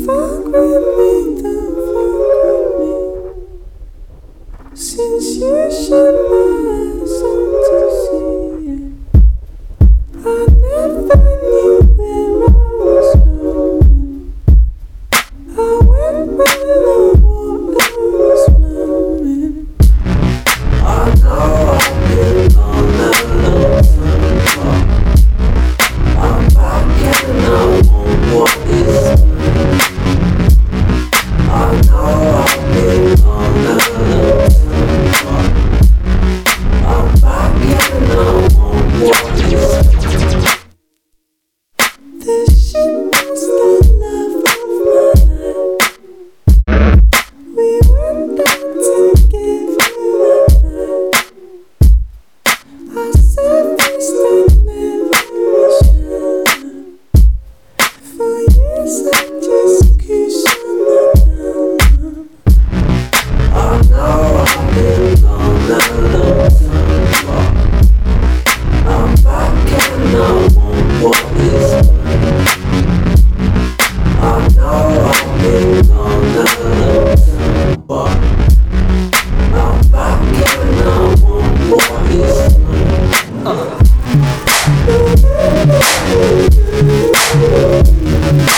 fuck with me, don't fuck with me. Since you shut my eyes on to see it, I never knew where I was going. I went where the water was flowing. I know I've been on a long time. I'm back and I want what is mine. I know I've been on a long time. I'm back and I want what is mine. This shit was the love of my life. We went down to give you that night. I said this time never shine. For years I just kiss on the down. I know I've been gone a long time. I'm back and I want what is mine. I know I've been gone a long time, but I'm back and I want what is mine.